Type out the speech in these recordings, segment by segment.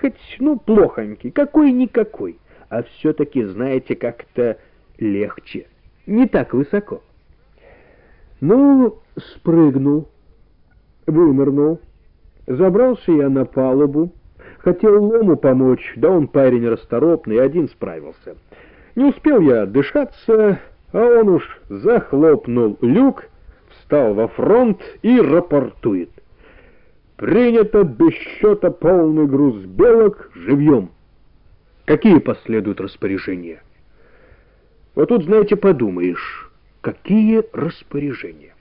хоть, ну, плохонький, какой-никакой, а все-таки, знаете, как-то легче, не так высоко. Ну, спрыгнул, вынырнул, забрался я на палубу, хотел Лому помочь, да он парень расторопный, один справился. Не успел я дышаться, а он уж захлопнул люк, встал во фронт и рапортует. Принято без счета полный груз белок живьем. Какие последуют распоряжения? Вот тут, знаете, подумаешь, какие распоряжения?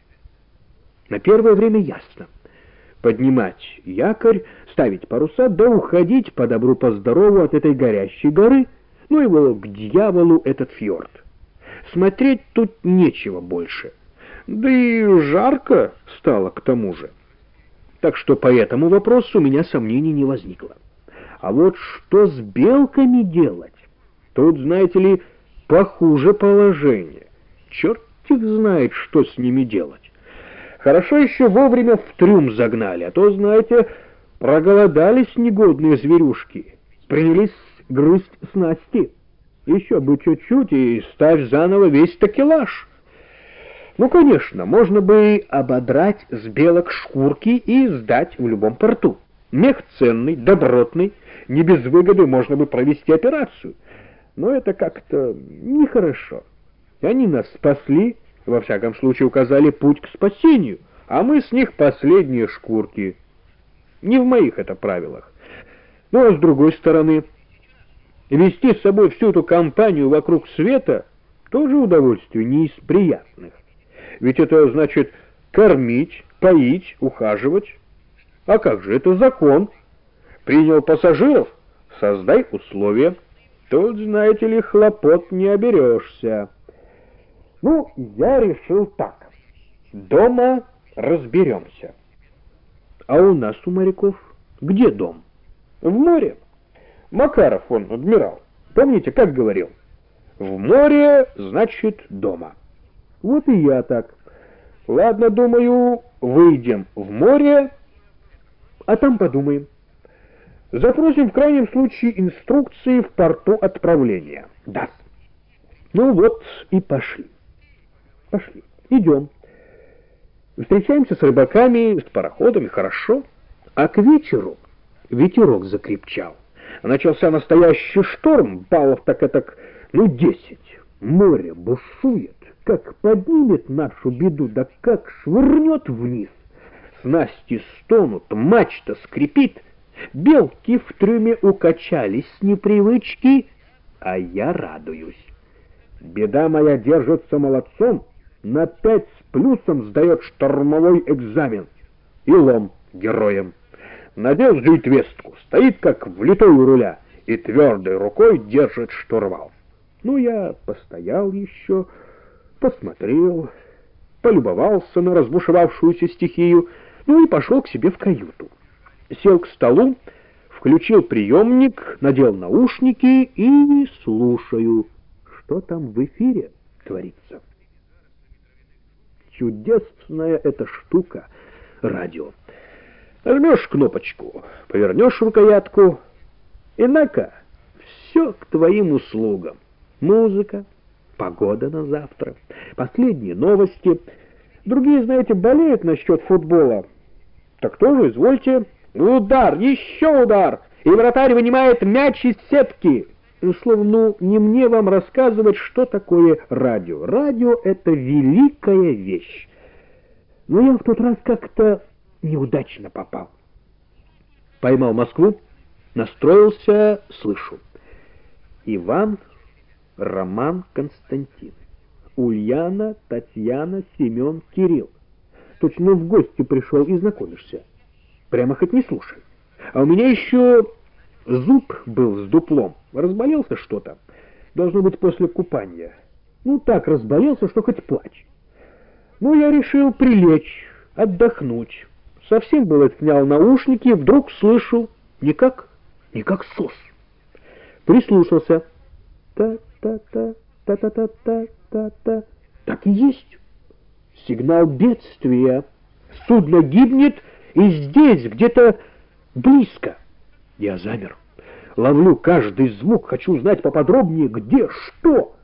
На первое время ясно. Поднимать якорь, ставить паруса, да уходить по добру, по здорову от этой горящей горы, ну его к дьяволу этот фьорд. Смотреть тут нечего больше. Да и жарко стало к тому же. Так что по этому вопросу у меня сомнений не возникло. А вот что с белками делать? Тут, знаете ли, похуже положение. Черт их знает, что с ними делать. Хорошо еще вовремя в трюм загнали, а то, знаете, проголодались негодные зверюшки, принялись грызть снасти. Еще бы чуть-чуть и ставь заново весь такелаж. Ну, конечно, можно бы ободрать с белок шкурки и сдать в любом порту. Мех ценный, добротный, не без выгоды можно бы провести операцию. Но это как-то нехорошо. Они нас спасли, во всяком случае указали путь к спасению, а мы с них последние шкурки. Не в моих это правилах. Ну, а с другой стороны, вести с собой всю эту компанию вокруг света тоже удовольствие не из приятных. Ведь это значит кормить, поить, ухаживать. А как же, это закон. Принял пассажиров, создай условия. Тут, знаете ли, хлопот не оберешься. Ну, я решил так. Дома разберемся. А у нас, у моряков, где дом? В море. Макаров, он, адмирал. Помните, как говорил? В море, значит, дома. Вот и я так. Ладно, думаю, выйдем в море, а там подумаем. Запросим в крайнем случае инструкции в порту отправления. Да. Ну вот и пошли. Пошли. Идем. Встречаемся с рыбаками, с пароходами, хорошо. А к вечеру ветерок закрепчал. Начался настоящий шторм, баллов так, 10. Море бушует, как поднимет нашу беду, да как швырнет вниз. Снасти стонут, мачта скрипит, белки в трюме укачались с непривычки, а я радуюсь. Беда моя держится молодцом, на 5 с плюсом сдает штормовой экзамен. И Лом героем. Надел житвестку, стоит как влитой у руля и твердой рукой держит штурвал. Ну, я постоял еще, посмотрел, полюбовался на разбушевавшуюся стихию, ну и пошел к себе в каюту. Сел к столу, включил приемник, надел наушники и слушаю, что там в эфире творится. Чудесная эта штука — радио. Нажмешь кнопочку, повернешь рукоятку, и на-ка, все к твоим услугам. Музыка, погода на завтра, последние новости. Другие, знаете, болеют насчет футбола. Так тоже, извольте. Удар, еще удар, и вратарь вынимает мяч из сетки. Словно, не мне вам рассказывать, что такое радио. Радио — это великая вещь. Но я в тот раз как-то неудачно попал. Поймал Москву, настроился, слышу. Иван, Роман, Константин, Ульяна, Татьяна, Семен, Кирилл. Точно в гости пришел и знакомишься. Прямо хоть не слушай. А у меня еще зуб был с дуплом. Разболелся что-то. Должно быть после купания. Ну так разболелся, что хоть плачь. Ну я решил прилечь, отдохнуть. Совсем было снял наушники, вдруг слышу никак сос. Прислушался. Та-та-та, та-та-та-та-та-та. Так и есть. Сигнал бедствия. Судно гибнет, и здесь, где-то близко. Я замер. Ловлю каждый звук, хочу знать поподробнее, где, что.